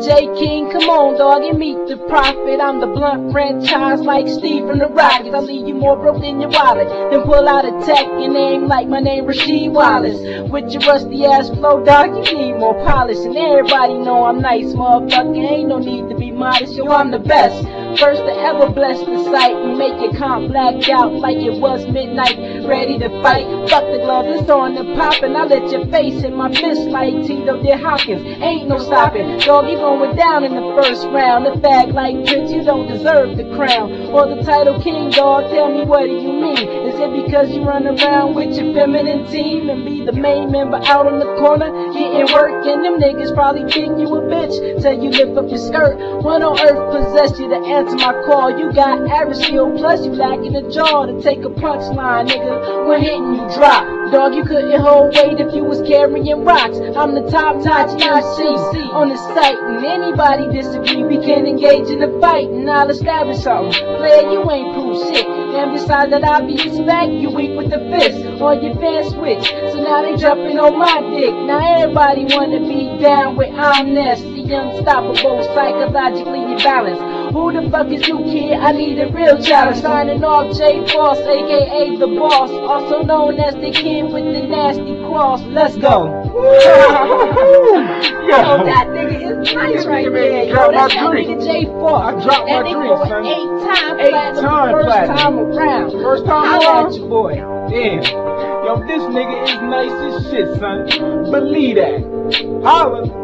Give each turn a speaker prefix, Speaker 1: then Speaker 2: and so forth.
Speaker 1: J King, come on dog, and meet the prophet. I'm the blunt franchise like Steve from the Rockets. I leave you more broke than your wallet. Then pull out a tech and aim like my name Rasheed Wallace. With your rusty ass flow, dog, you need more polish. And everybody know I'm nice, motherfucker. Ain't no need to be modest, yo, I'm the best. First to ever bless the sight and make your comp black out like it was midnight. Ready to fight, fuck the gloves, it's on the pop, and I let your face hit my fist like Tito did Hopkins. Ain't no stopping, dog, you going down in the first round. The fag like Prince, you don't deserve the crown or the title king, dog. Tell me, what do you mean? Is it because you run around with your feminine team and be the main member out on the corner getting work? And them niggas probably think you a bitch till you lift up your skirt. What on earth possessed you to answer my call? You got average skill, plus you lacking a jaw to take a punchline, nigga. When hitting you drop, dog, you couldn't hold weight if you was carrying rocks. I'm the top-notch MC on the site, and anybody disagree, we can engage in a fight, and I'll establish something. Player, you ain't proof shit. And besides that, I'll be back, you weak with the fist on your fan switch. So now they jumping on my dick. Now everybody wanna be down with Omnes, the unstoppable, psychologically imbalanced. Who the fuck is you, kid? I need a real challenge. Signing off, J Boss, aka the Boss, also known as the kid with the nasty cross. Let's go. Yo, that nigga is nice right there. Yo, that's that nigga J Boss. I dropped my drink, son. 8-time platinum, first time around. First time around? At your boy.
Speaker 2: Damn. Yo, this nigga is nice as shit, son. Believe that. Holla.